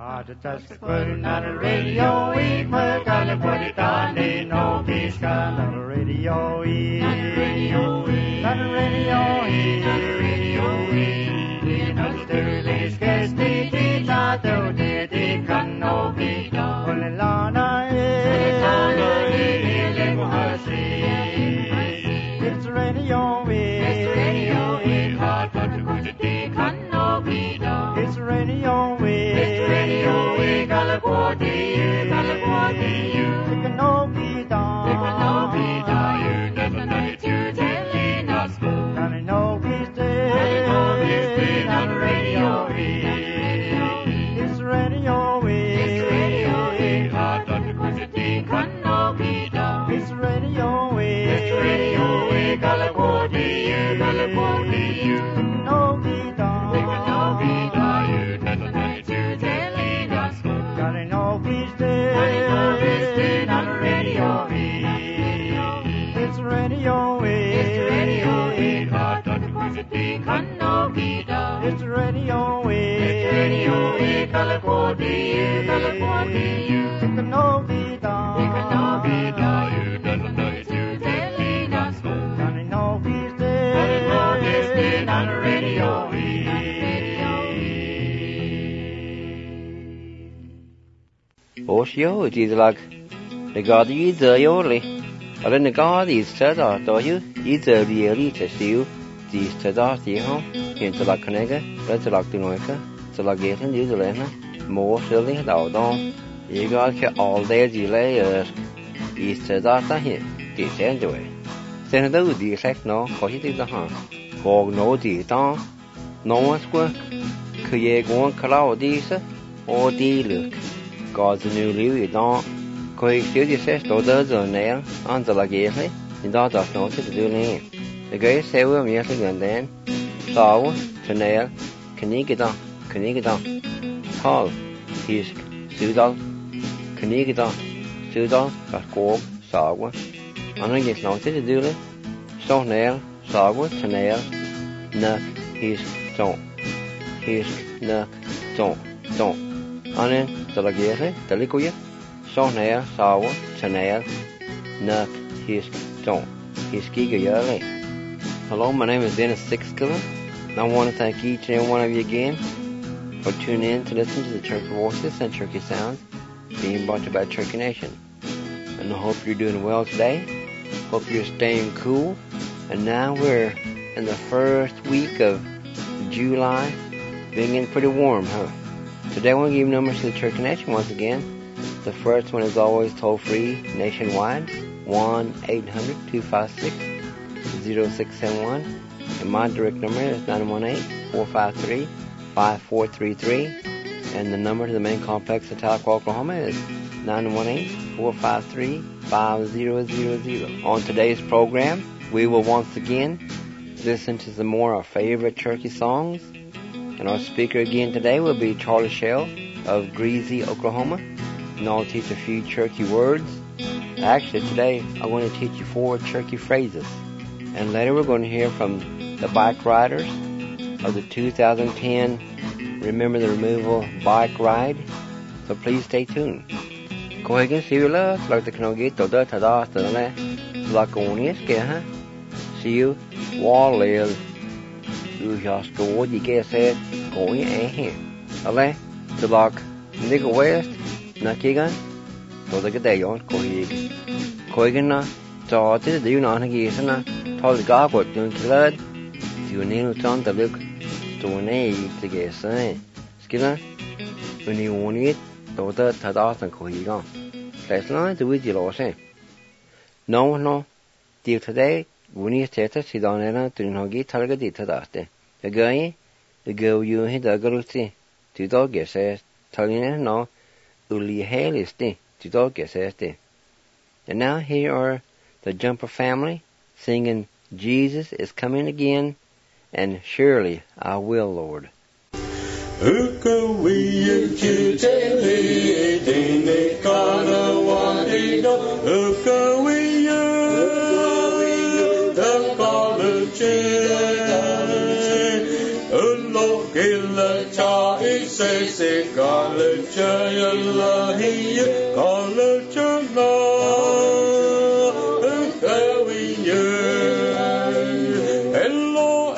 Put it on the radio, eat my gonna put it on the no peace on the radio, eat on the radio, eat on the radio, eat on the radio, eat on the sterling sketch, the teacher do the can no be done. Put it on it's radio, it's radio, eat hard, but the can no be done. It's radio, California, California, it can no be done. It can no be done. You never know it, you telling us. And I know he's dead. On the radio, it's radio, it's radio, hard on the city, can no be done. It's radio, California, California, it can no be done. It can no be done. You never know it, you telling us. Gotta know he's dead. On the radio, it's radio, it's radio, hard on the city, can no be done. It's radio, California, California, it can no be done. It can no be done. You never know it, you telling us. Gotta know he's dead. On the radio. Osio, it is like the God is the only. But then the God is said, I thought you, it's a really to see you. These to that, you know, into like Canega, that's like the Noika, so like getting you the Lena, more silly, out on. You got all day delay, is to that, here, this anyway. Then those the effect no, cause it is the harm. Or no, the down, no one's work. Could you go on cloud these, or the look. God's new liv idag. Korrektiv de fleste døde nær, andre lagerlig, I dag der snart til det ned. Det gør jeg selv om jeg skal den. Save, turnere, kanigeda, tal, hisk, sydal, kanigeda, sydal, skog, save. Andre jeg snart til det ned. Så nær, save, turnere, nok, hisk, nok, Andre Dalagere, Dalikoya, Sonair, Sawa, Tanair, Nuk, Hisk, Don't, Hiskiga Yale. Hello, my name is Dennis Sixkiller, and I want to thank each and every one of you again for tuning in to listen to the Turkey Voices and Turkey Sounds being brought to you by Turkey Nation. And I hope you're doing well today. Hope you're staying cool. And now we're in the first week of July, being getting pretty warm, huh? Today I want to give numbers to the Turkey Nation once again. The first one is always toll-free nationwide, 1-800-256-0671. And my direct number is 918-453-5433. And the number to the main complex of Tahlequah, Oklahoma is 918-453-5000. On today's program, we will once again listen to some more of our favorite turkey songs. And our speaker again today will be Charlie Shell of Greasy, Oklahoma. And I'll teach a few turkey words. Actually, today I'm going to teach you 4 turkey phrases. And later we're going to hear from the bike riders of the 2010 Remember the Removal bike ride. So please stay tuned. Cô hãy see you love, like the Knogi, to the Tada, to the like on yes, huh? See you, wall live. You just go, you get said, going here. Ale, to lock, Nick West, Nakigan, to the Gadayon, Kohig. Koigana, so did you not again, told the God what doing blood. You need to on the look to an age to get say. Skinner, when you want it, to the Tadas and Kohigan. Let's not do it, you all say. No, dear today. When status he don't know to Nogi target Tadaste. The guy, the girl you hit the girl see. To dog says, telling no, Uli Hale is the, to dog says the. And now here are the Jumper family singing Jesus is coming again, and surely I will, Lord. lo gilla cha se college yalla he college na we hello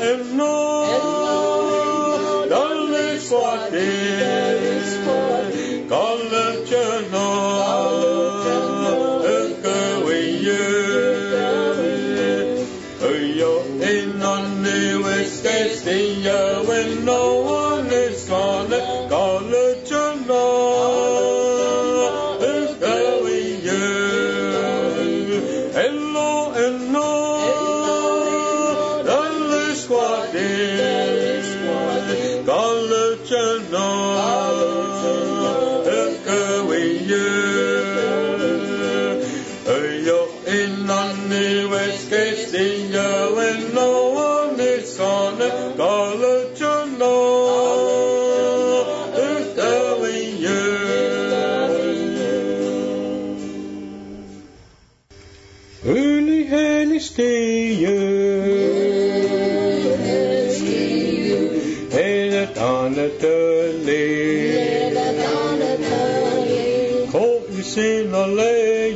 dalle swati college na when no one is gonna call it you know is going you hello dalle squadre call it you know is going you yo in on the west case when no one is gonna call it you know is going you early Henny stay head on the cold is in a lay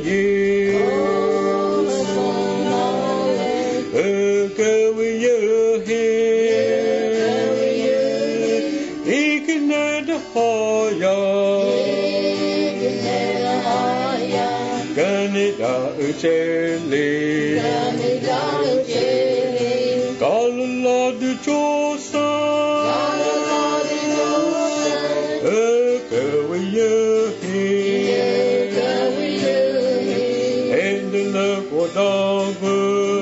Ucheli Kalla du chosa Kawiyahi Endela Kodagu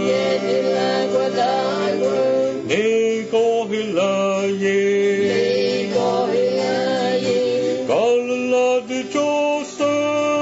Niko Hilaye Kalla du chosa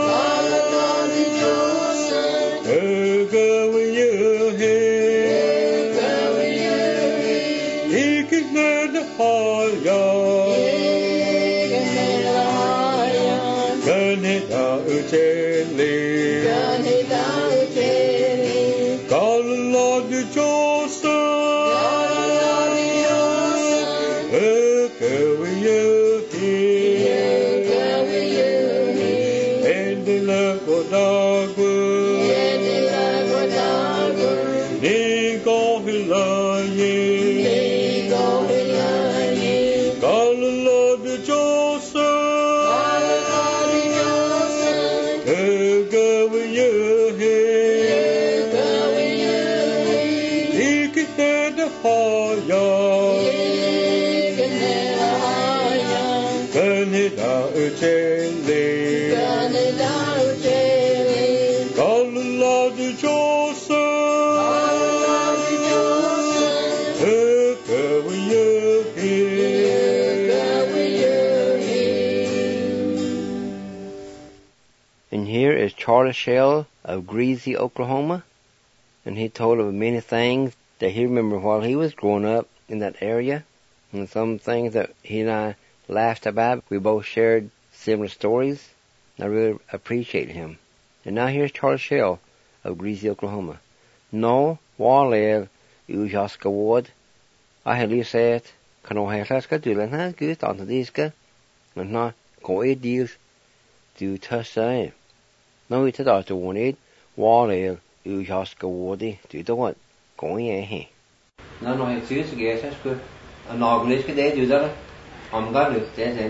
And here is Charlie Shell of Greasy, Oklahoma, and he told of many things that he remembered while he was growing up in that area, and some things that he and I laughed about. We both shared similar stories, and I really appreciate him. And now here's Charlie Shell of Greasy, Oklahoma. No, Wall Ujaska Ward. I had you said, can I have to do that good on the disc, and not go 8 deals to touch the no, it's a to 1 Wall Ujaska Wardy to the what going ahead. No, it's used to get such good. An organic day do that. I'm going to say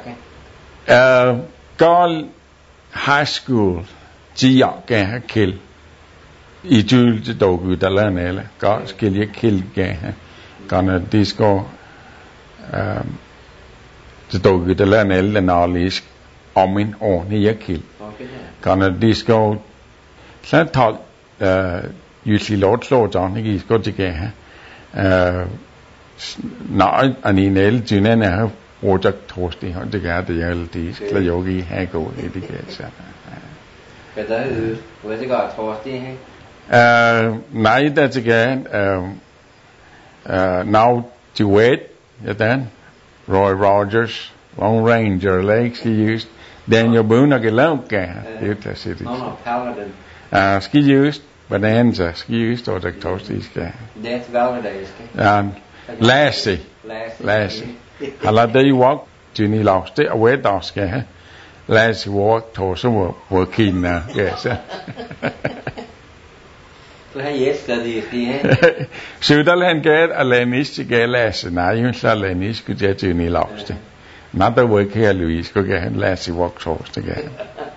that. Call high school, Gia kill. Ijul the dog with the lanella, got skill you kill gay. Gonna disco the dog with the lanella and all is omin on here kill. Gonna disco. That thought usually loads on he's got to get now an email to Nana or Jack Toasty on the LTs, Klayogi, Hago, education. But where's the guy Toasty? Now that's again now to wait, then Roy Rogers, Lone Ranger, Lakes he used, Daniel Boone, a Galauka, No, Paladin. Ski used, Bonanza, ski used or Jack Toasty. That's validated. And Lassie. Hala day walk Juni lost it away dask Lassie walk to some working now. Yes. Sydalen get a Lennis to get Lassie. Now you shall Lennis could get Juni lost it. Not the work here, Louise, go get Lassie walk toast again.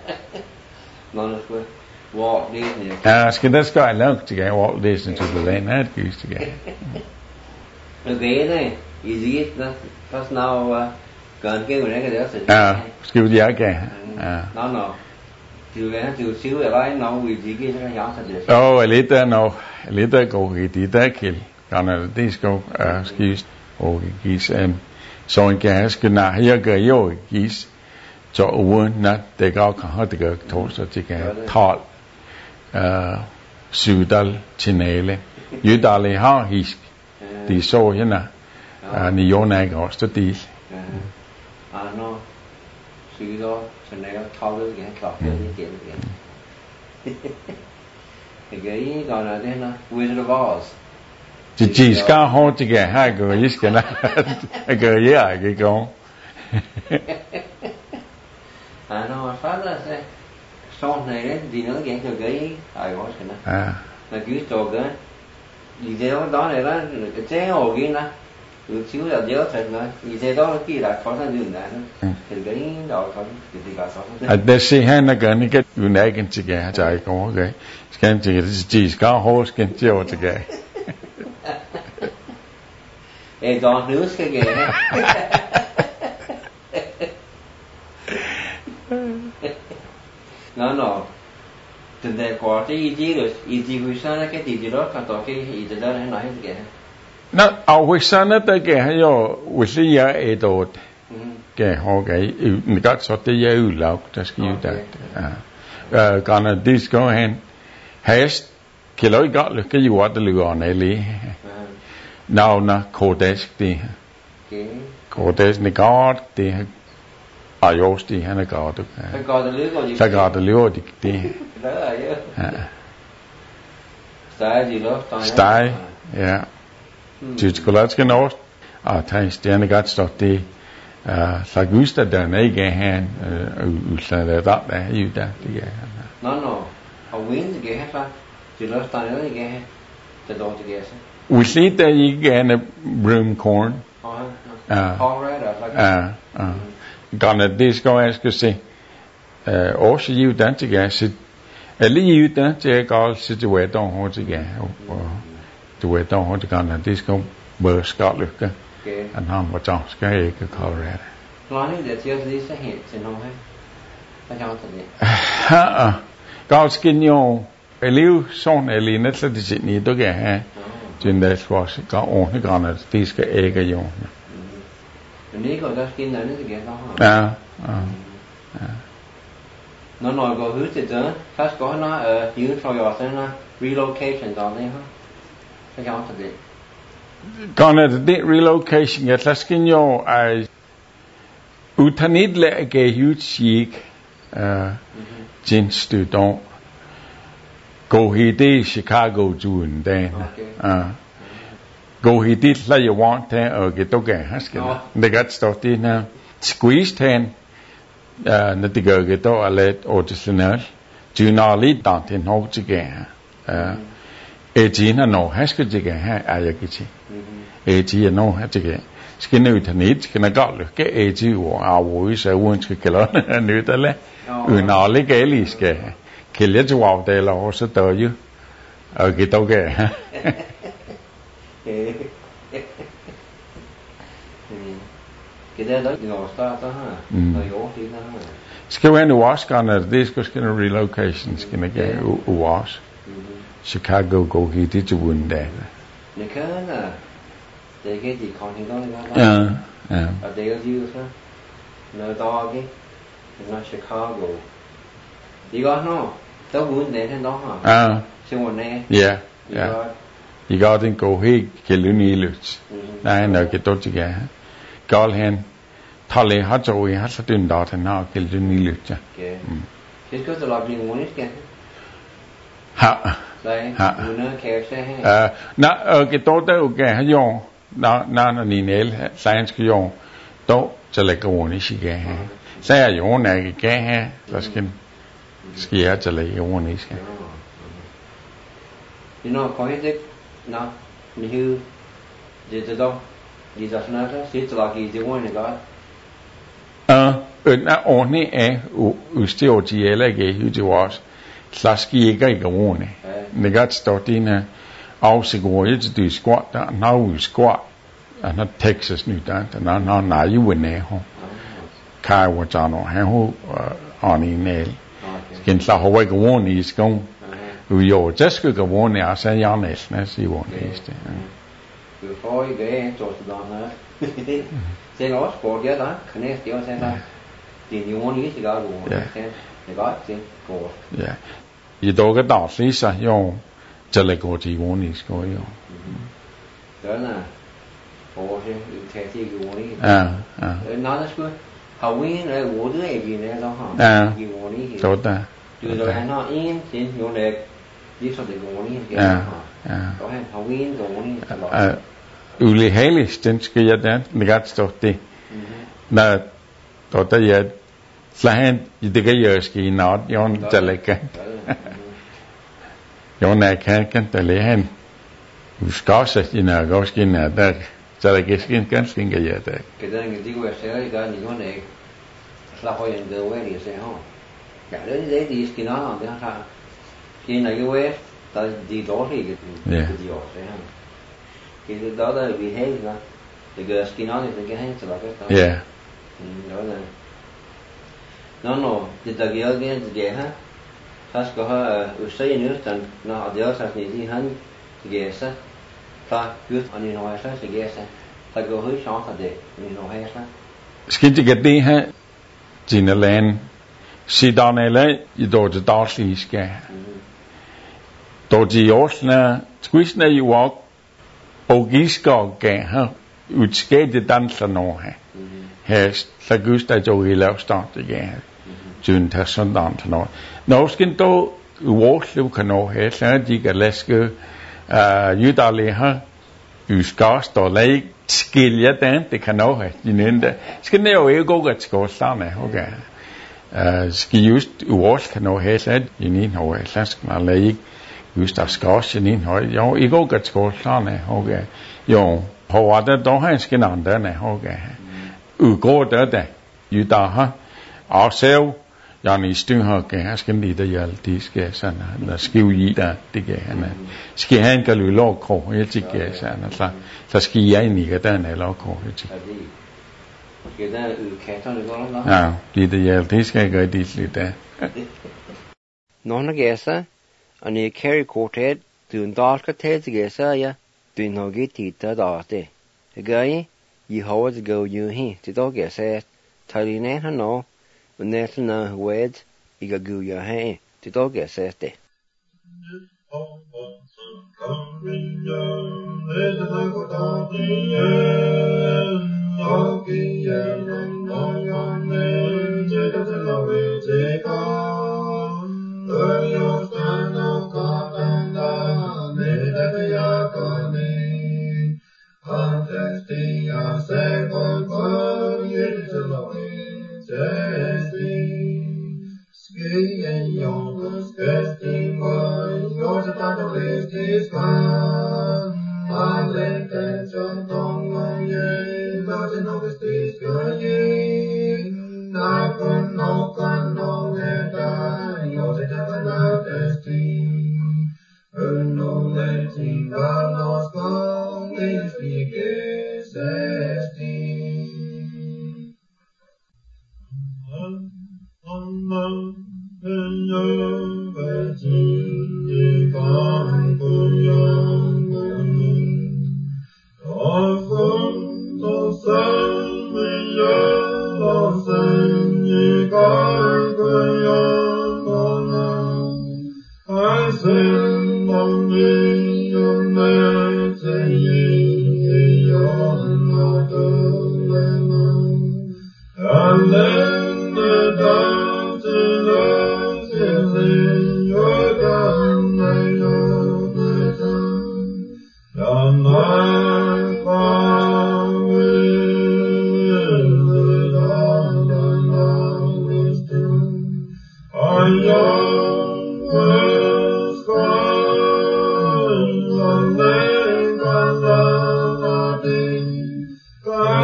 Walt Disney. Skal der skal jeg nok til at Walt Disney til the land at gys til at. Okay, is it that's now gần cái người này cái đó sẽ. Skal vi jeg kan. No. Til xíu lại nó vì gì cái nó nhỏ thật det. Lidt der går i det der kil. Kan det skal skis og gis så en gas skal na her gør jo gis. Så ugen nat det går kan have det gør torsdag til at tal. Sydal Chinale Jydale har hisk de så hende ni Jonak også det no Sydal Chinale taler igen klart det igen còn là det là Wizard of Oz chỉ skal have det gør hai gør is skal na gør ja cái con no phát là sau này đấy thì nó dạng từ cái tài gói thế này là cứ trò cái gì thế đó này đó cái chế hồ kia nè cứ xíu là nhớ thật nữa gì thế đó kia là khó khăn dừng lại thì cái đầu không thì cả sáu det se han er gør ikke unikken til at tage går okay skal til det skal ho skal til at tage đó nữa skal cái nó từ đây qua cái ý chí hồi sáng cái gì đó cả tổ cái ý chí đó nó nói cái gì nó hồi sáng nó tới cái hay yo hồi sáng ya edo cái họ cái người ta nói cái yêu lâu just you that còn là disco hen has cái lối gọi là cái gì vậy từ lừa này li nào na Kodesh đi Kodesh này có đi Ayosti han går du. Så går det løber det. Steg, ja. Du skulle også nå at tage stjerne godt stå det. Så gusta der ikke han udslaget der i der det er. No. Og win det her så. Du løber der ikke her. Det dog det her så. Vi ser der ikke en broom corn. Kan det skal jeg skal se. Også i den til jeg sit. Eller i den til jeg går situation hos jeg. Du ved dog hos kan det skal bør skal lykke. Han har var så skal jeg ikke Colorado. Nói để chưa gì sẽ hiện trên nó hết. Phải cho thật nhỉ. Godt skin jo. Liv sådan eller net så det sit ni du kan have. Trên der skal gå ordentligt kan det skal ikke jo. Men det går der skin der det kan đó. Nó nói có hướng til det. Først går nó uden for jer så nó relocation der det ha. Phải cho thật det. Kan det relocation jeg så skin jo er utanit lægge hutsik Jin student go he det Chicago June den go he det la you want der og get okay hasken det godt står det na squeezed hen når det gør det då alle original junali dan den hog til Ejina no hasken til er jeg gitti Ejina no hasken skal nu til net skal jeg godt lukke Eji og avu så uanske kalder nyt eller unali gali skal kælde til wow det eller også der jo og get okay cái đó nó start đó ha rồi yếu thì nó skal vi nu også gøre det skal relocation skal jeg gøre uwas Chicago go hit til Wunda det kan det cái gì còn thì đó ở đây ở dưới đó nó to cái nó Chicago đi có nó tao muốn để thế đó hả xem một nè I got in go he keluni lut nej nó cái tốt chứ cả gal hen thale hat rồi hat så dyn der den har keluni lut ja det skal så lade blive muốn ikke ha đây muốn kære se na cái tốt der okay ha jo na ni nel science kyo to chale ko ni shige sa yo na ke ha laskin skia chale yo ni ska you know kohidik na ni hu je do Jesus na sit lagi je one God na oni u stio ti elege hu je was slaski ikke go ni negat stotina afsigore du squat der now squat and Texas nu der na na you ne ho kai wa jano ha ho oni nel skin sa ho go ni skon jo just go go ni asa yanes na si wo ni ste du får ju det så då när sen oss går det där kan det ju sen där din ju ni ska gå sen det går sen går ja i då个道理sa jo chale ko ji wo ni sko yo đó là phố chứ thế thì wo ni nó là sku hầu như là wo đứa gì này đó hả gì wo ni tốt ta rồi nó in trên wo này đi sau để wo ni có hay hầu như wo ni Uli heilig den skal jeg den negat stort det na tot jeg slahen det kan jeg ski not yon jaleka yon kan talen uskasa ina goskina der jaleka skin kan skin jeg der cái đó người digo sẽ ra những con này là hồi anh đưa về đi sẽ không cả đấy đi skin nó làm thế ha khi này cái về ta đi đó thì cái gì đó sẽ không cái đó là vì hết rồi thì cái skin nó thì cái hết rồi cái đó đó là nó thì ta cái gì ha tas có usai nữa chẳng nó ở đó sao thì hắn thì sao ta cứ anh nói sao thì sao ta có hơi sáng thật đấy anh nói hay sao skin thì cái đi ha chỉ là lên si đào này lấy đồ cho đào xí cái đồ chỉ ớt nè squeeze này you walk Ogiska gav her utskætte danser nå her. Her slagusta jo i lavstart igen. Tyn tager sådan til noget. Når skal dog uorslev kan nå her, så de kan læske jydale her. Uskast og læg skilje den, det kan nå her. De nænde. Skal det jo ikke gå at skåle sammen, okay. Skal just uors kan nå her, så de nænde her, så skal man læg just af skorsen ind høj. Jo, I går godt skålerne, okay. Jo, på at der har en skinanderne, okay. Ugår der, jo der har. Og selv, jeg i styng her, jeg skal lige der hjælp, de skal sådan, der skiv i der, det kan han. Skal han kan løbe lovkrog, jeg tænker sådan, så skal jeg ind i den her lovkrog, jeg tænker. Skal der katterne gå nok? Ja, lige der hjælp, det skal jeg gøre det lidt der. Nogle gæster, og når jeg carry kortet, du en dalka til så ja, du en hugget titta der det. Det gør I har det gå jo hen til dog jeg sagde, tager I ned her nå, og næsten når wed, I kan gå jo hen til dog jeg sagde det. God.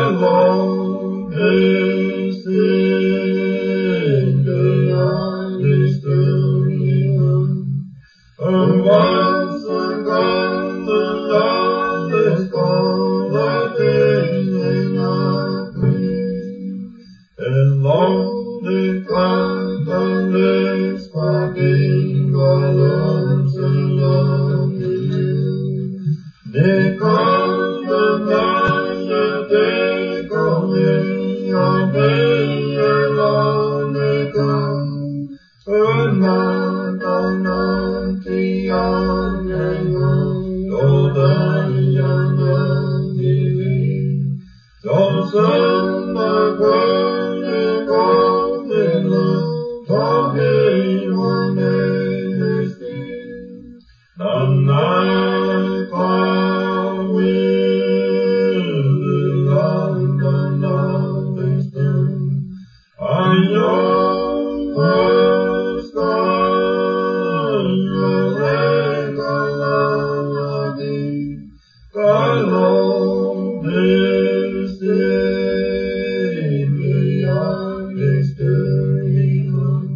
Lord is in the and once gone the Lord is gone the days in our pain. And Lord the God and lives for being God loves and loves you. They come the night they come in your day alone they come. Turn not on the young and young, though the young and giving. Don't send the girl they come in love, talking one day is seen. The night cloud will London nothing stern. I young first gone, God Lord is in the youngest turning on.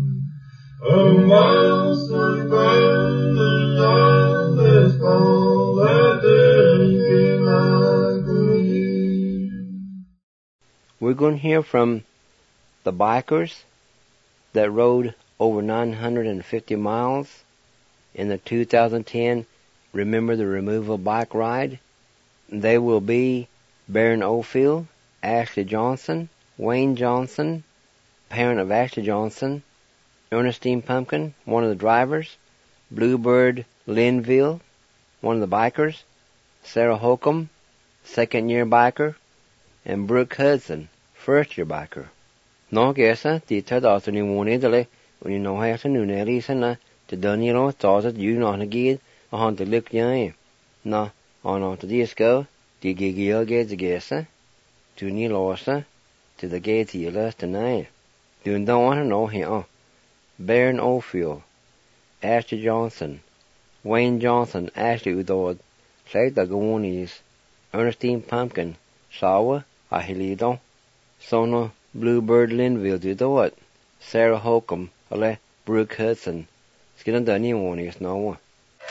Once gone the youngest gone, that day came I could hear. We're going to hear from the bikers that rode over 950 miles in the 2010 Remember the Removal Bike Ride. They will be Baron Oldfield, Ashley Johnson, Wayne Johnson, parent of Ashley Johnson, Ernestine Pumpkin, one of the drivers, Bluebird Linville, one of the bikers, Sarah Holcomb, second-year biker, and Brooke Hudson, first-year biker. No gesa ti tadata ni woni dele when you know how to know Nelly to Daniel thought that you not again on the look young. No, on to disco, the giggle gets a gesa, to Neil Orsa, to the gates he last tonight. You don't want to know him. Baron Oldfield, Ashley Johnson, Wayne Johnson, Ashley Udod, Clay the Goonies, Ernestine Pumpkin, Sawa, Ahilido, Sono, Bluebird Linville, do the what? Sarah Holcomb, Ale, Brooke Hudson. Skin on Danny Warnings, no one.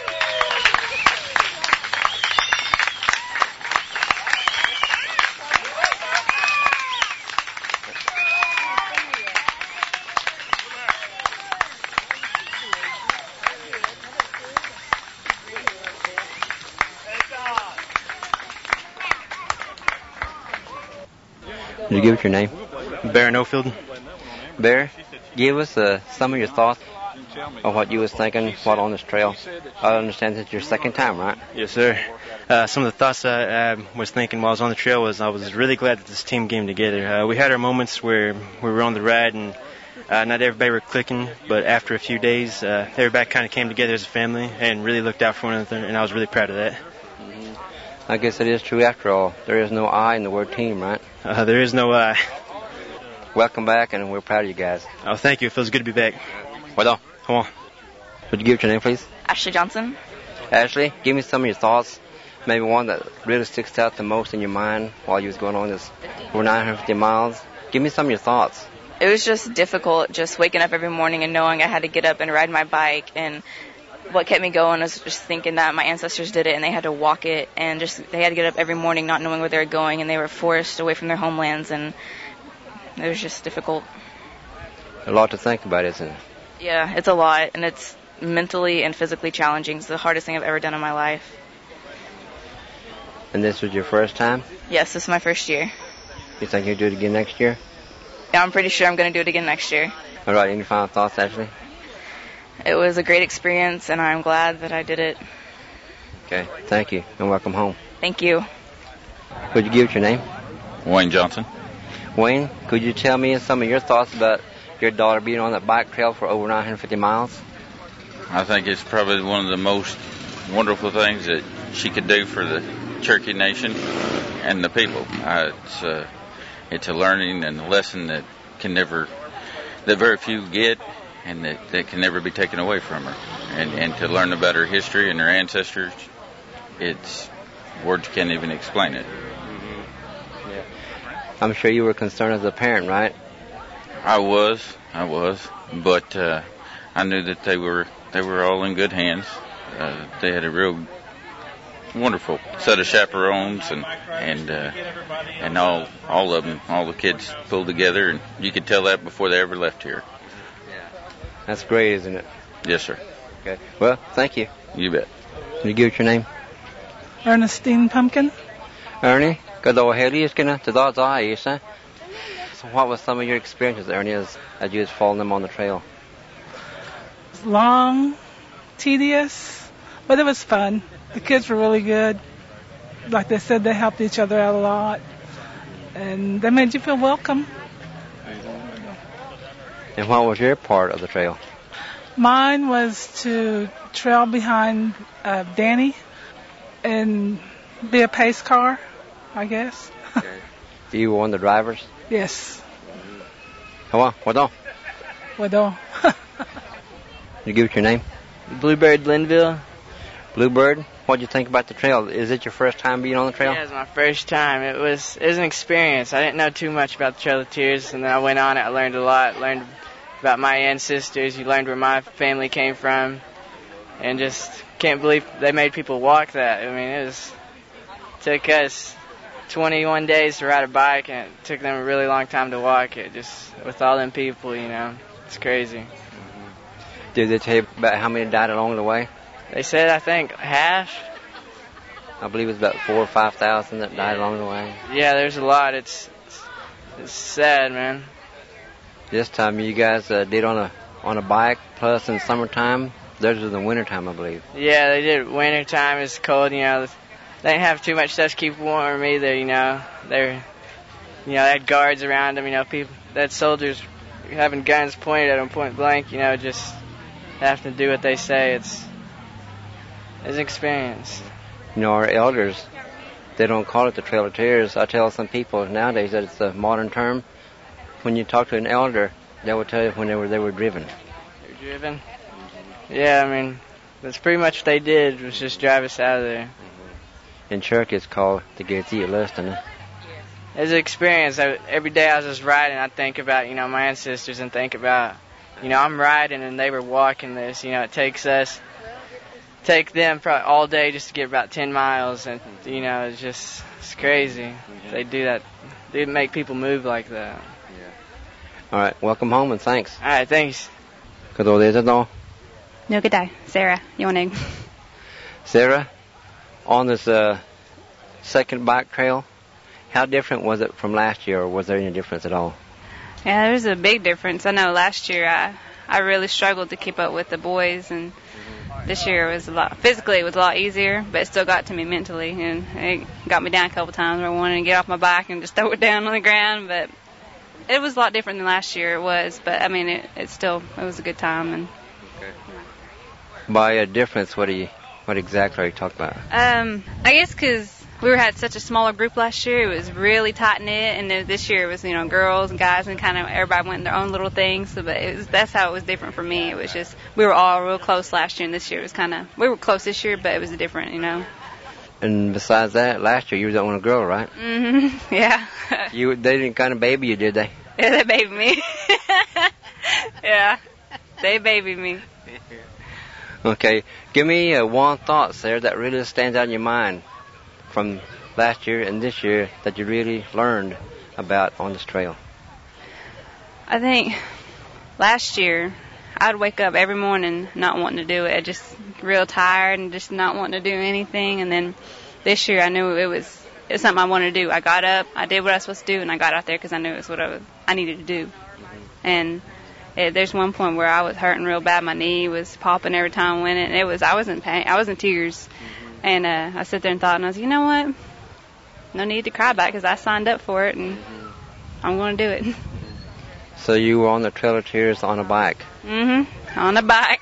Did you give us your name? Baron Oldfield. Bear, give us some of your thoughts of what you was thinking while on this trail. I understand it's your second time, right? Yes, sir. Some of the thoughts I was thinking while I was on the trail was I was really glad that this team came together. We had our moments where we were on the ride and not everybody were clicking, but after a few days, everybody kind of came together as a family and really looked out for one another, and I was really proud of that. I guess it is true after all. There is no I in the word team, right? There is no I. Welcome back, and we're proud of you guys. Oh, thank you. It feels good to be back. Well done. Come on. Would you give your name, please? Ashley Johnson. Ashley, give me some of your thoughts. Maybe one that really sticks out the most in your mind while you was going on this over 950 miles. Give me some of your thoughts. It was just difficult, just waking up every morning and knowing I had to get up and ride my bike. And what kept me going was just thinking that my ancestors did it and they had to walk it. And just they had to get up every morning not knowing where they were going. And they were forced away from their homelands. And it was just difficult. A lot to think about, isn't it? Yeah, it's a lot. And it's mentally and physically challenging. It's the hardest thing I've ever done in my life. And this was your first time? Yes, this is my first year. You think you'll do it again next year? Yeah, I'm pretty sure I'm going to do it again next year. All right, any final thoughts, Ashley? It was a great experience, and I'm glad that I did it. Okay, thank you, and welcome home. Thank you. Could you give us your name? Wayne Johnson. Wayne, could you tell me some of your thoughts about your daughter being on that bike trail for over 950 miles? I think it's probably one of the most wonderful things that she could do for the Cherokee Nation and the people. It's a learning and a lesson that very few get, and that can never be taken away from her. And to learn about her history and her ancestors, words can't even explain it. Mm-hmm. I'm sure you were concerned as a parent, right? I was, but I knew that they were all in good hands. They had a real wonderful set of chaperones, and all of them, all the kids pulled together, and you could tell that before they ever left here. That's great, isn't it? Yes, sir. Okay. Well, thank you. You bet. Can you give us your name? Ernestine Pumpkin. Ernie, so what was some of your experiences, Ernie, as you was following them on the trail? Long, tedious, but it was fun. The kids were really good. Like they said, they helped each other out a lot, and they made you feel welcome. And what was your part of the trail? Mine was to trail behind Danny and be a pace car, I guess. You were one of the drivers? Yes. Come on, what on? You give it your name? Bluebird Linville. Bluebird, what did you think about the trail? Is it your first time being on the trail? Yeah, it was my first time. It was an experience. I didn't know too much about the Trail of Tears, and then I went on it. I learned a lot. Learned about my ancestors. You learned where my family came from, and just can't believe they made people walk that. I mean, it took us 21 days to ride a bike, and it took them a really long time to walk it. Just with all them people, it's crazy. Did they tell you about how many died along the way? They said, I think, half. I believe it's about 4,000 or 5,000 that died along the way. Yeah, there's a lot. It's sad, man. This time you guys did on a bike, plus in summertime. Those are the wintertime, I believe. Yeah, they did wintertime. It's cold, They didn't have too much stuff to keep warm either, They had guards around them, people, they had soldiers having guns pointed at them point blank, just have to do what they say. It's an experience. Our elders, they don't call it the Trail of Tears. I tell some people nowadays that it's a modern term. When you talk to an elder, they will tell you when they were driven. They were driven? Yeah, I mean, that's pretty much what they did, was just drive us out of there. In Cherokee, it's called the Gezielisten. It's an experience. Every day I was just riding, I'd think about, my ancestors and think about, I'm riding and they were walking this. It take them probably all day just to get about 10 miles, and, it's crazy. They do that. They make people move like that. All right, welcome home and thanks. All right, thanks. No, good day. Sarah, your name? Sarah, on this second bike trail, how different was it from last year, or was there any difference at all? Yeah, there's a big difference. I know last year I really struggled to keep up with the boys, and this year it was physically it was a lot easier, but it still got to me mentally, and it got me down a couple times where I wanted to get off my bike and just throw it down on the ground, but it was a lot different than last year it was, but I mean it was a good time. And by a difference, what exactly are you talking about? I guess because we had such a smaller group last year, it was really tight knit, and then this year it was girls and guys, and kind of everybody went in their own little things. So, but that's how it was different for me. It was just we were all real close last year, and this year it was we were close this year, but it was different, And besides that, last year you were the only girl, right? Mm-hmm. Yeah. They didn't kind of baby you, did they? Yeah, they babied me. Yeah, they babied me. Okay, give me one thought, Sarah, that really stands out in your mind from last year and this year that you really learned about on this trail. I think last year I'd wake up every morning not wanting to do it, just real tired and just not wanting to do anything. And then this year I knew it was something I wanted to do. I got up, I did what I was supposed to do, and I got out there because I knew it was what I needed to do. And there's one point where I was hurting real bad. My knee was popping every time I went, and I was in pain. I was in tears. And I sat there and thought, and I was, you know what? No need to cry about it because I signed up for it, and I'm going to do it. So you were on the Trail of Tears on a bike? Mm-hmm. On a bike.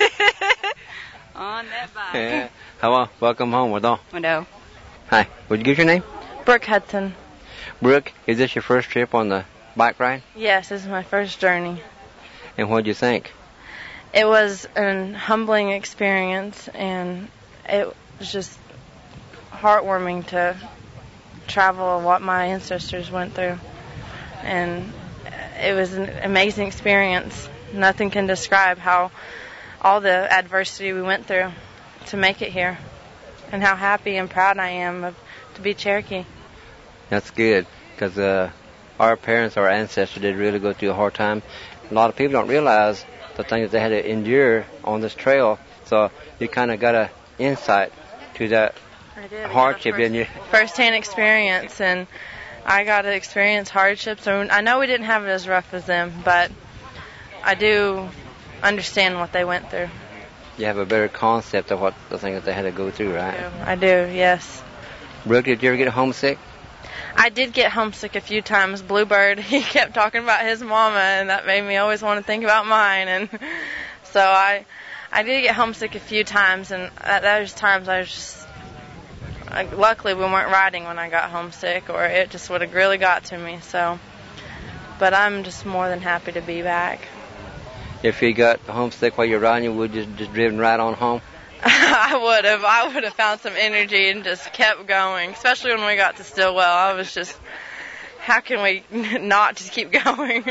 On that bike. Yeah. Hello. Welcome home, Wado. Wado. Hi. Would you give your name? Brooke Hudson. Brooke, is this your first trip on the bike ride? Yes, this is my first journey. And what did you think? It was an humbling experience, and it was just heartwarming to travel what my ancestors went through. And it was an amazing experience. Nothing can describe how all the adversity we went through to make it here, and how happy and proud I am to be Cherokee. That's good, because our parents, our ancestors did really go through a hard time. A lot of people don't realize the things that they had to endure on this trail, so you kind of got an insight to that hardship, didn't you? First-hand experience, and I got to experience hardships. I know we didn't have it as rough as them, but I do understand what they went through. You have a better concept of what the things that they had to go through, right? I do, yes. Brooke, did you ever get homesick? I did get homesick a few times. Bluebird, he kept talking about his mama, and that made me always want to think about mine. And so I did get homesick a few times, and at those times I was just, luckily we weren't riding when I got homesick, or it just would have really got to me. So, but I'm just more than happy to be back. If you got homesick while you're riding, you would just driven right on home? I would have found some energy and just kept going, especially when we got to Stillwell. I was just, how can we not just keep going?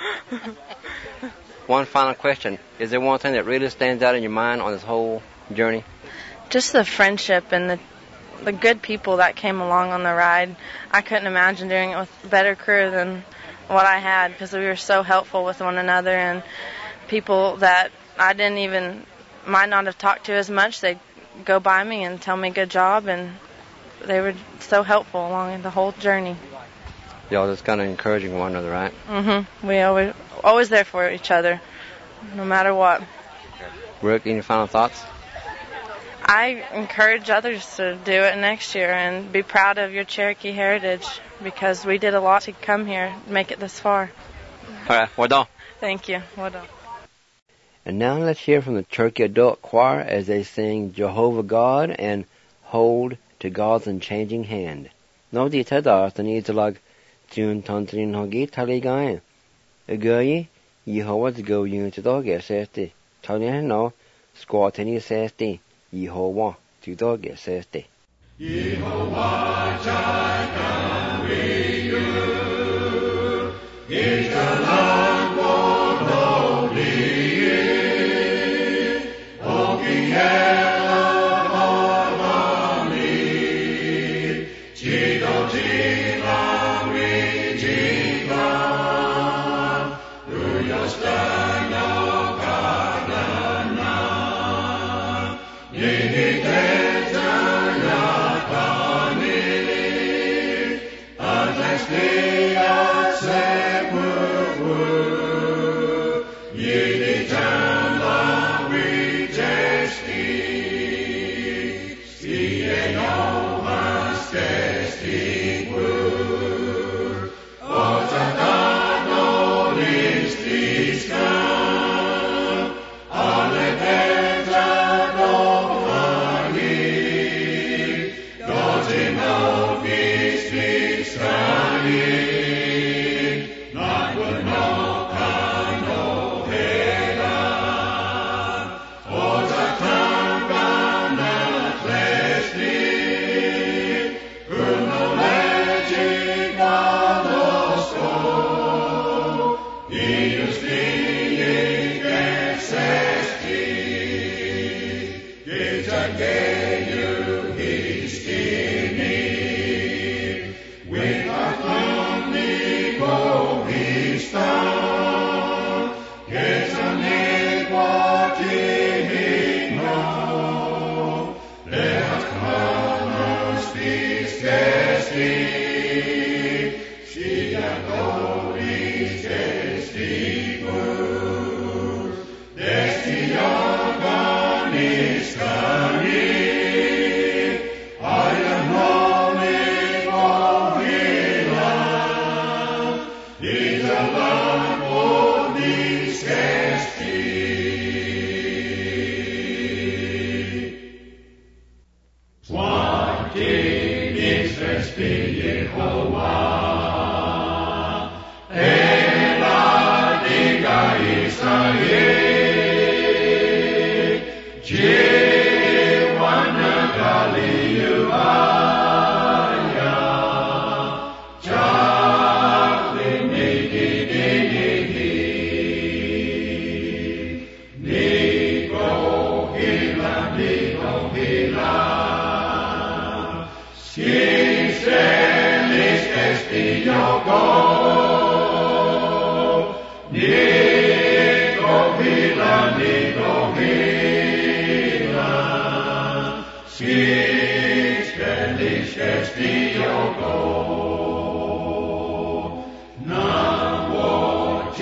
One final question. Is there one thing that really stands out in your mind on this whole journey? Just the friendship and the good people that came along on the ride. I couldn't imagine doing it with a better crew than what I had, because we were so helpful with one another, and people that I might not have talked to as much, they'd go by me and tell me good job, and they were so helpful along the whole journey. Y'all just kind of encouraging one another, right? Mm-hmm. We always there for each other, no matter what. Brooke, any final thoughts? I encourage others to do it next year and be proud of your Cherokee heritage, because we did a lot to come here, make it this far. All right, well done. Thank you. Well done. And now let's hear from the Cherokee Adult Choir as they sing Jehovah God and Hold to God's Unchanging Hand. No di tada the needs lag tune tantrin hogi taligain. Agayi Yehovah's go unit to dog safety. Tanya no squat any safety. Yehovah to dog safety. Yehovah Jireh we you. Is the Lord God holy.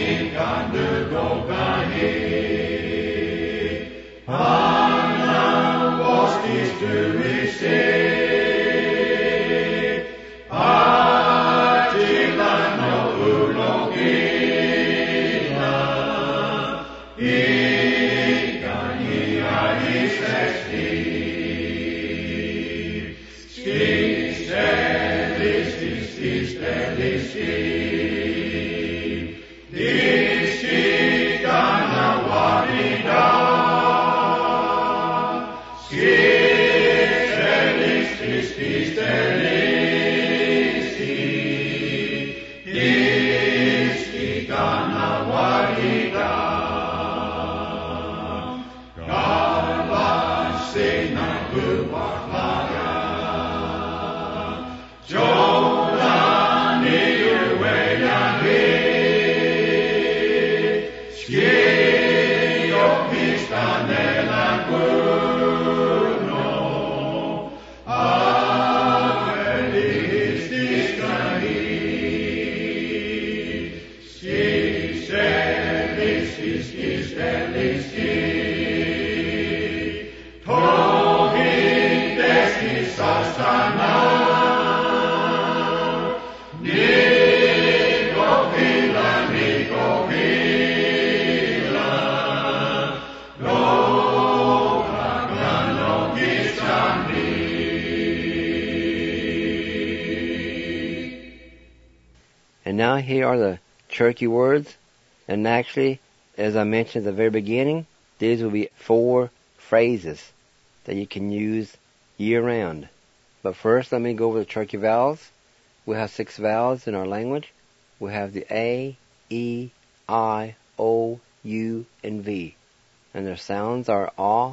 And now here are the Cherokee words. And actually, as I mentioned at the very beginning, these will be 4 phrases that you can use year-round. But first, let me go over the Cherokee vowels. We have 6 vowels in our language. We have the A, E, I, O, U, and V. And their sounds are A,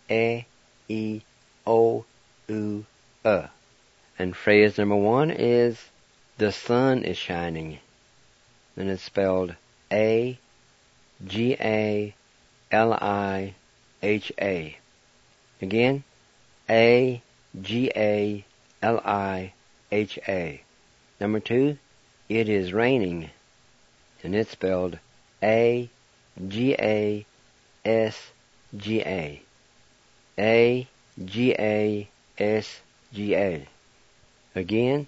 E, O, U, And phrase number 1 is, the sun is shining. And it's spelled A-G-A-L-I-H-A. Again, A-G-A-L-I-H-A. Number 2, it is raining. And it's spelled A-G-A-S-G-A. A-G-A-S-G-A. Again,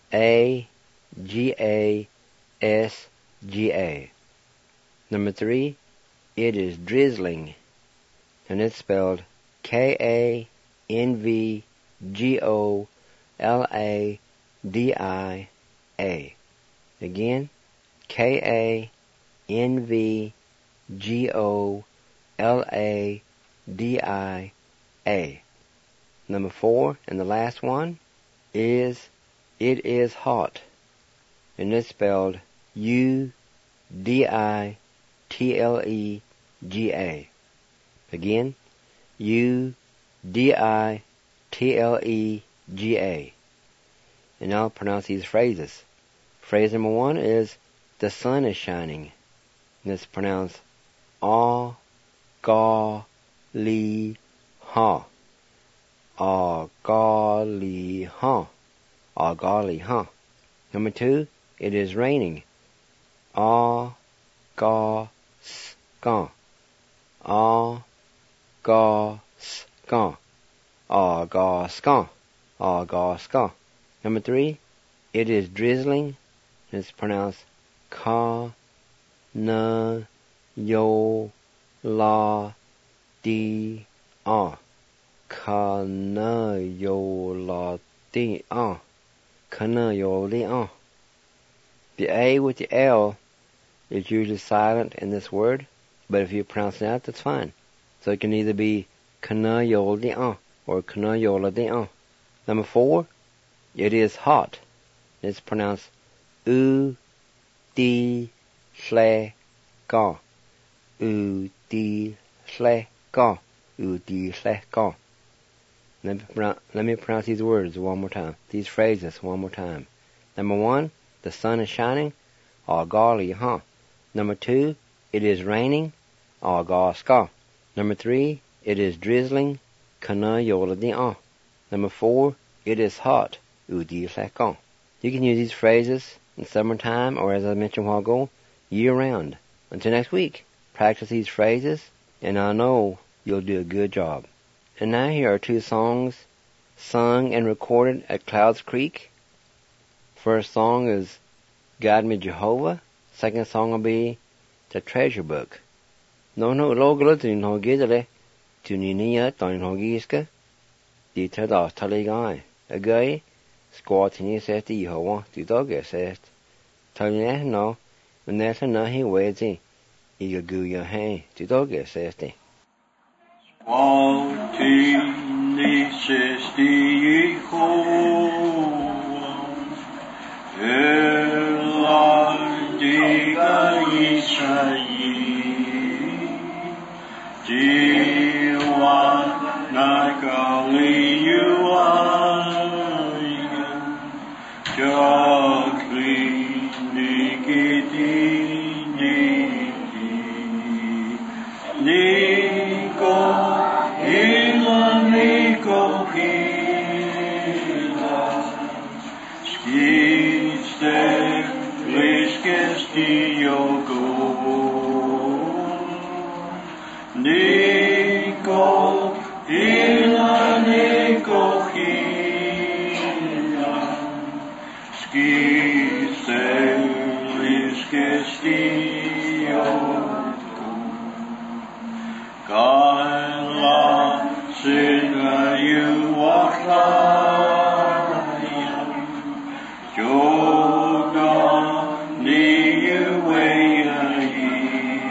A-G-A-S-G-A. Number 3, it is drizzling. And it's spelled K-A-N-V-G-O-L-A-D-I-A. Again, K-A-N-V-G-O-L-A-D-I-A. Number 4, and the last one, is it is hot. And it's spelled U-D-I-T-L-E-G-A. Again, U-D-I-T-L-E-G-A. And now I'll pronounce these phrases. Phrase number 1 is, the sun is shining. And it's pronounced A-Ga-Li-Ha. A-Ga-Li-Ha. A-Ga-Li-Ha. Number 2, it is raining. A-Ga-S-Ga. A-Ga-S-Ga. A-Ga-S-Ga. A-Ga-S-Ga. Number 3, it is drizzling. It's pronounced Ka-na-yo-la-di-a. Ka-na-yo-la-di-a. Ka-na-yo-la-di-a. The A with the L is usually silent in this word, but if you pronounce it out, that's fine. So it can either be Ka-na-yo-la-di-a or Ka-na-yo-la-di-a. Number 4, it is hot. It's pronounced U-D-Hle-Ga. U-D-Hle-Ga. U-D-Hle-Ga. Let me pronounce these words one more time. These phrases one more time. Number 1, the sun is shining. A-Ga-Li-Ha. Number 2, it is raining. A-Ga-S-Ga. Number 3, it is drizzling. Ka-na-yo-la-di-a. Number 4, it is hot. U-D-Hle-Ga. You can use these phrases in summertime, or as I mentioned a while ago, year-round. Until next week, practice these phrases, and I know you'll do a good job. And now here are 2 songs sung and recorded at Clouds Creek. First song is Guide Me Jehovah. Second song will be The Treasure Book. No logla tu no gidale tu ni nia tu no giska. Di tada taligai. Agay squatini set Jehovah tu doge set. Taline no neta na he wedi. Iga guya hey tu doge set. Squatini set Jehovah. Eladiga Israel. Jiwa nakali yuaya. Jakli nikiti niki. Niko hila niko hila. Skiste liskesti yogo. Niko hila niko hila. Skiste liskesti yogo. Kaila singa yuwakaya. Yoga ni yuweyayi.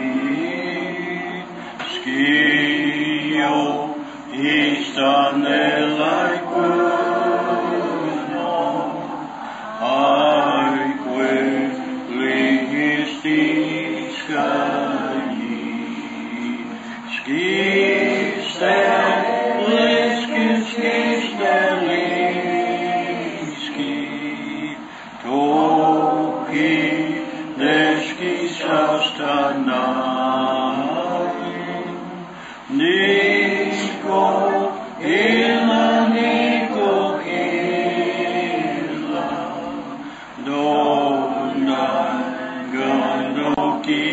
Skio istanelai kuno. Aikwe lihistiskayi. Skiste liski. Toki neski sastanai. Niko ila niko ila. Dona gandoki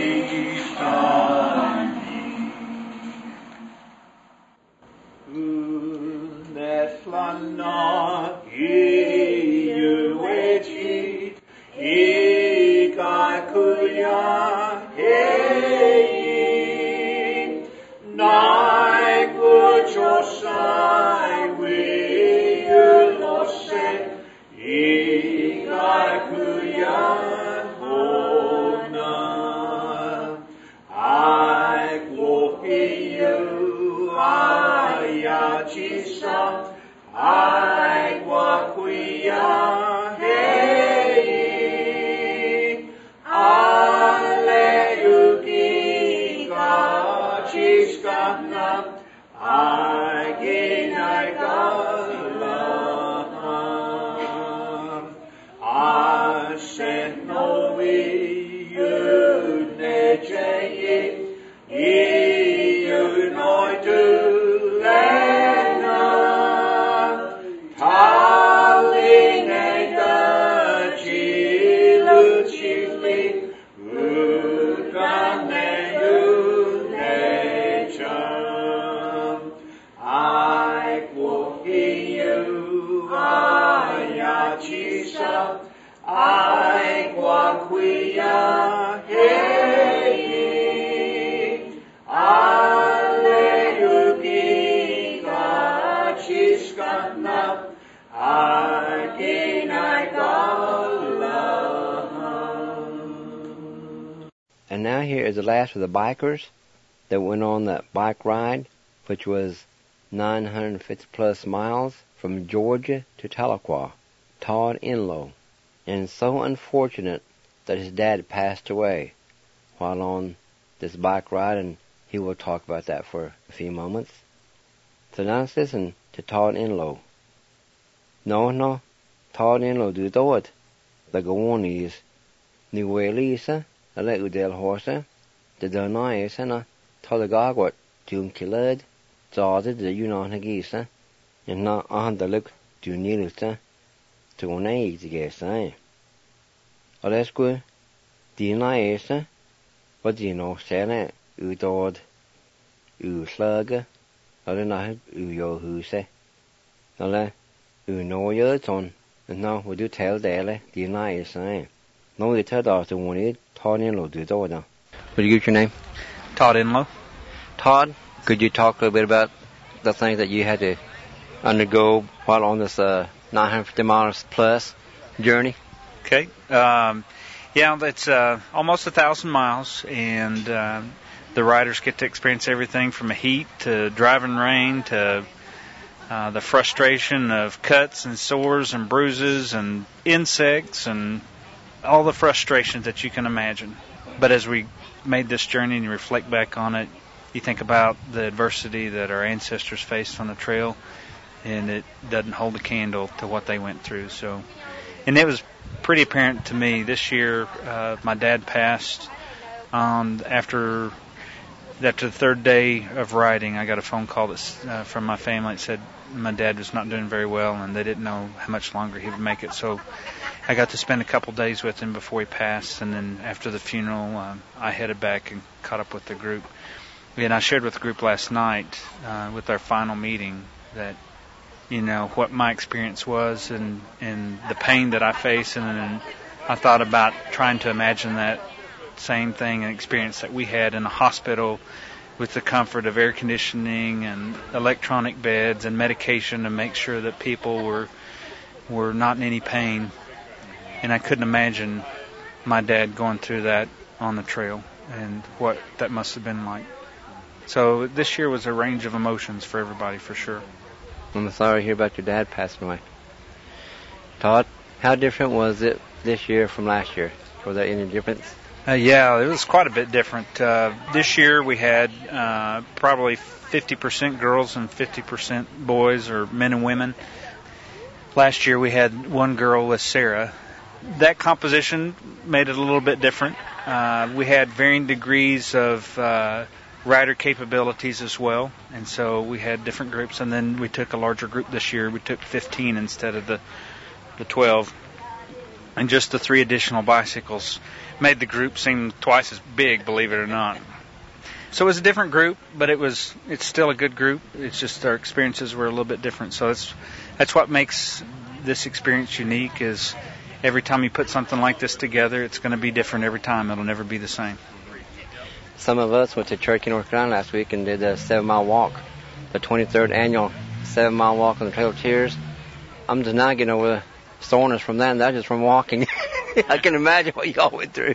stani. Neslana iuechit ikakuya hei. Nai kuchosai wiulose ikakuya hona. I glohiyu ayachisa. I wakuya hei. Aleuki kachiskana. I ginai galam. I sent no nejeyi. You know to lena. Taline chilu chili. Ukane unecham. I quohiyu ayachisa. I quaquia hei. Aleuki kachiskana. I ginai galam. And now here is the last of the bikers that went on that bike ride, which was 950 plus miles from Georgia to Tahlequah, Todd Enlow. And it's so unfortunate that his dad passed away while on this bike ride, and he will talk about that for a few moments. So now let's listen to Todd Enlow. No, Todd Enlow do it. The Gawani's New Lisa, the Lake Udell Horse, the Donais, and a Tolagagwat, June Killed, Zada, the Yunan Hagisa, and not on the look to Nilita, to an age, I guess, eh? Or let's go, Dinaesa, What do you know, Shannon? Udod, Uslugga, Alana, Uyo Huse, Alla, Uno Yurton, and now we do tell Dale, the United Sign. No, you tell us the one Todd Inlow do that. Would you give your name? Todd Inlow. Todd, could you talk a little bit about the things that you had to undergo while on this 950 miles plus journey? Okay. Yeah, it's almost 1,000 miles, and the riders get to experience everything from the heat to driving rain to the frustration of cuts and sores and bruises and insects and all the frustrations that you can imagine. But as we made this journey and you reflect back on it, you think about the adversity that our ancestors faced on the trail, and it doesn't hold a candle to what they went through. So, and it was pretty apparent to me this year. My dad passed after the third day of riding. I got a phone call from my family that said my dad was not doing very well, and they didn't know how much longer he would make it. So I got to spend a couple days with him before he passed, and then after the funeral, I headed back and caught up with the group. And I shared with the group last night with our final meeting that, you know, what my experience was and the pain that I faced, and I thought about trying to imagine that same thing and experience that we had in a hospital with the comfort of air conditioning and electronic beds and medication to make sure that people were not in any pain. And I couldn't imagine my dad going through that on the trail and what that must have been like. So this year was a range of emotions for everybody, for sure. I'm sorry to hear about your dad passing away. Todd, how different was it this year from last year? Was there any difference? Yeah, it was quite a bit different. This year we had probably 50% girls and 50% boys, or men and women. Last year we had one girl with Sarah. That composition made it a little bit different. We had varying degrees of rider capabilities as well, and so we had different groups, and then we took a larger group this year. We took 15 instead of the 12, and just the 3 additional bicycles made the group seem twice as big, believe it or not. So it was a different group, but it's still a good group. It's just our experiences were a little bit different. So that's what makes this experience unique, is every time you put something like this together, it's going to be different every time. It'll never be the same. Some of us went to Cherokee, North Carolina last week and did a 7-mile walk, the 23rd annual 7-mile walk on the Trail of Tears. I'm just not getting over the soreness from that, and that's just from walking. I can imagine what y'all went through.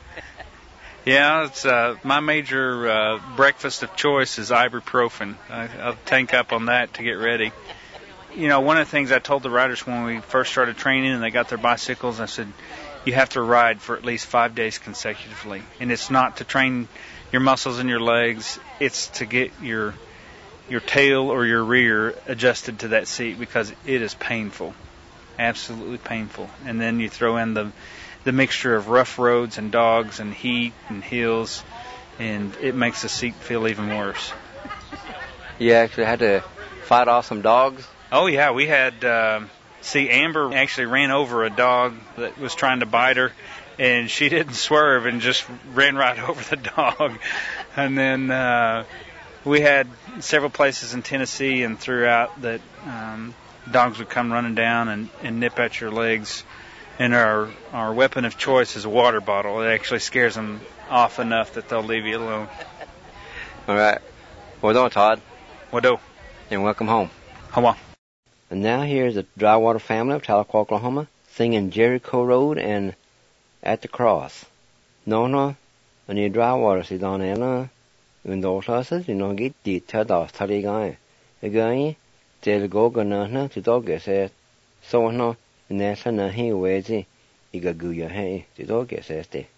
Yeah, it's my major breakfast of choice is ibuprofen. I'll tank up on that to get ready. You know, one of the things I told the riders when we first started training and they got their bicycles, I said, you have to ride for at least 5 days consecutively. And it's not to train your muscles in your legs, it's to get your tail or your rear adjusted to that seat, because it is painful, absolutely painful. And then you throw in the mixture of rough roads and dogs and heat and hills, and it makes the seat feel even worse. You actually had to fight off some dogs? Oh, yeah, we had, Amber actually ran over a dog that was trying to bite her, and she didn't swerve and just ran right over the dog. And then we had several places in Tennessee and throughout that dogs would come running down and nip at your legs. And our weapon of choice is a water bottle. It actually scares them off enough that they'll leave you alone. All right. Well done, Todd. Well done. And welcome home. Hawa. And now here's the Drywater family of Tahlequah, Oklahoma, singing Jericho Road and At the Cross. No, and you Drywater, see down there, when those classes, you know, get the Tadas Taligai. Again, they'll go Ganana to dog says, so no, and that's a he ways, Igaguya, hey, the dog says they.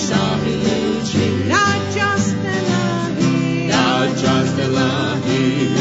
Just a lie.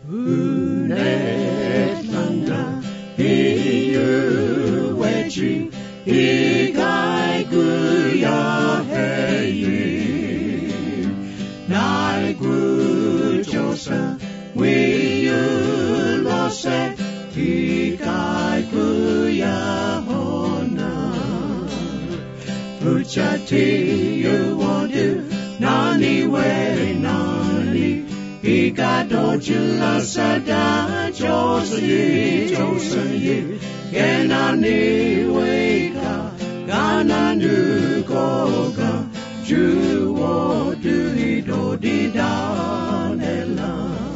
Unetlanda hiyu wechi ikai kuya heyi nai gu josa wiyu lose ikai kuya hona Puchati you want to nani we nani Ikado jula sada Josen yi Genani weka Gananu goga Juwo duhido didanela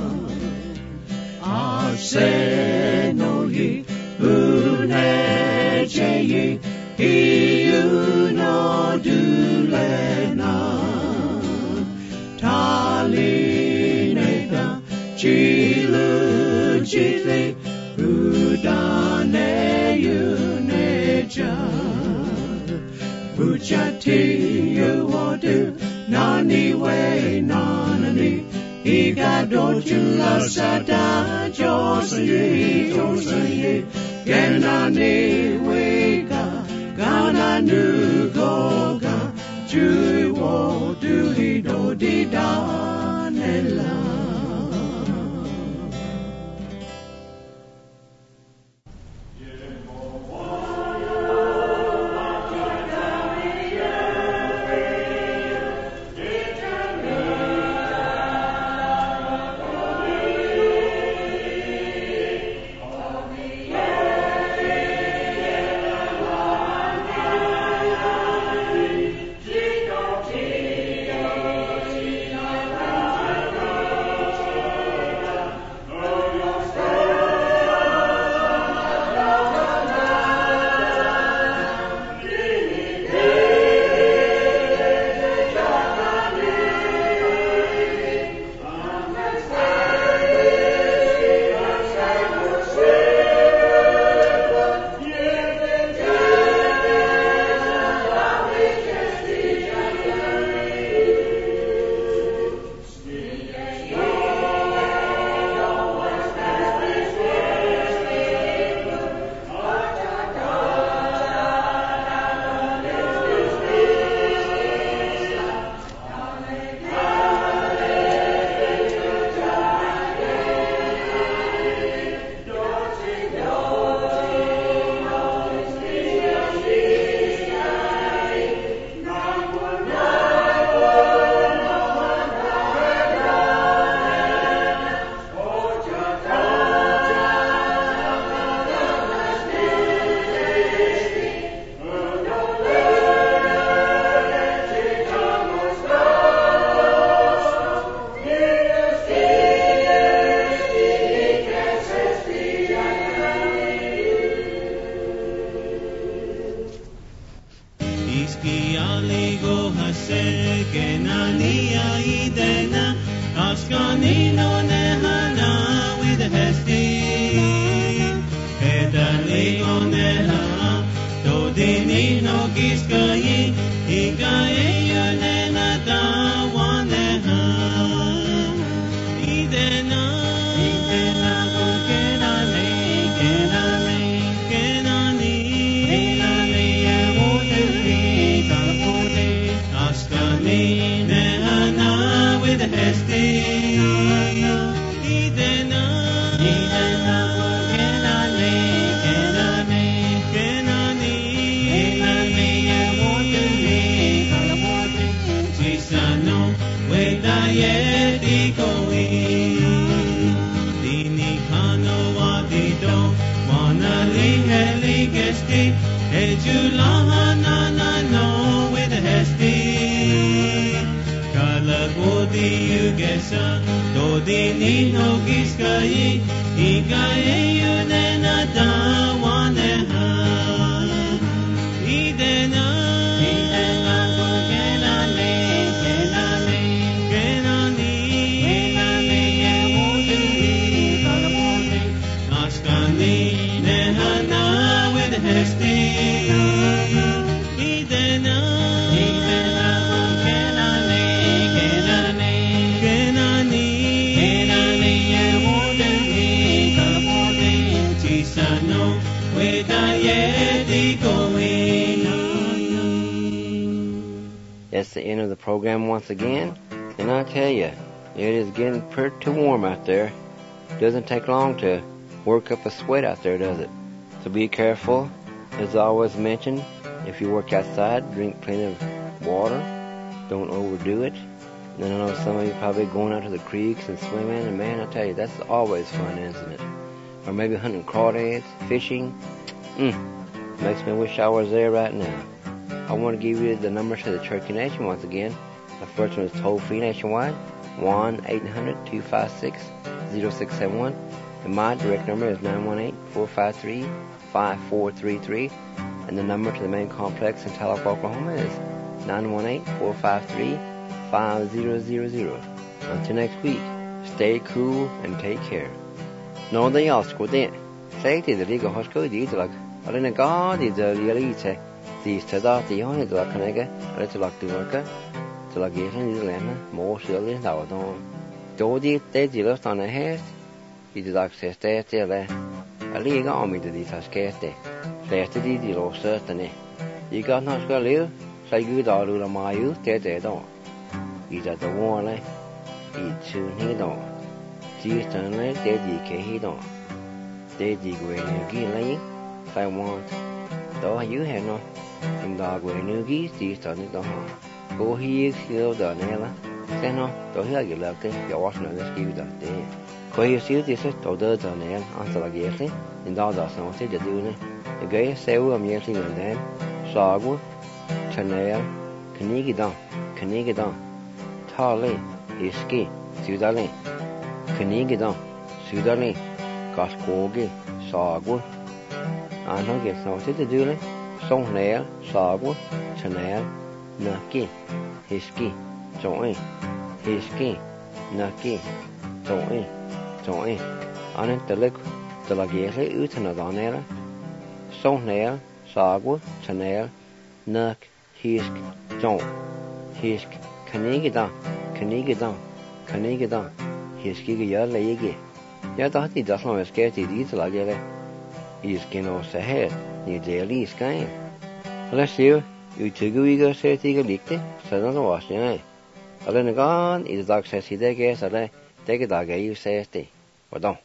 Arseno yi Uneche yi Hiyu no dulena Talineka Chilu chitli Udane yuneja Puchati yuwadu Nani we nani Igado jula sada Josen yi Genani weka Gananu goga Juwo duhido didanela That's the end of the program once again. And I tell you, it is getting pretty warm out there. Doesn't take long to work up a sweat out there, does it? So be careful. As I always mention, if you work outside, drink plenty of water. Don't overdo it. And I know some of you probably going out to the creeks and swimming, and man, I tell you, that's always fun, isn't it? Or maybe hunting crawdads, fishing. Makes me wish I was there right now. I want to give you the numbers to the Cherokee Nation once again. The first one is toll-free nationwide, 1-800-256-0671. And my direct number is 918-453-5433. And the number to the main complex in Tulloch, Oklahoma is 918-453-5000. Until next week, stay cool and take care. No, they all scored it. Say to the legal hospital, these like, I didn't go, these are really say, these to the only the Canega, I let you like to work, to like getting the land, more surely than our own. Do the dealers on the head, it is access there, a legal army to these are scared there. Fast to the deal, certainly. You got not to live, say good all of my youth, there, don't. He's at the wall, eat soon he don't. She's done like that, he don't. They dig way new gear, if I want. Though you have no, and dog way new geese, she's done it, don't. Go here, skill the nail. Say no, though here you love it, you're watching the skill that day. Go here, see this, though there's a nail, answer like yes, and dog does not say the doing it. The gay say, I'm yelling and then, Sagwood, Chanel, Canigidon, Tarley, Iski, Sudali, Canigidon, Sudali, Goskogi, Sagwood. I don't get something to do it. Songnel, Sagwood, Chanel, Nucky, Hiski, Joy, Hiski, Nucky, Joy. On it the lick, the lagere, Utanadonera, Songnel, Sagwood, Chanel, Nuck, Hisk, John, Hisk, Canigidon, Hiski, Yalegi. Jag thought he does not scare these like is can say head, near daily sky. Let's see, you two go say to lick it, so not wash your eye. A little gone is dog says he guess I take a dog, you say, stay. Well, don't.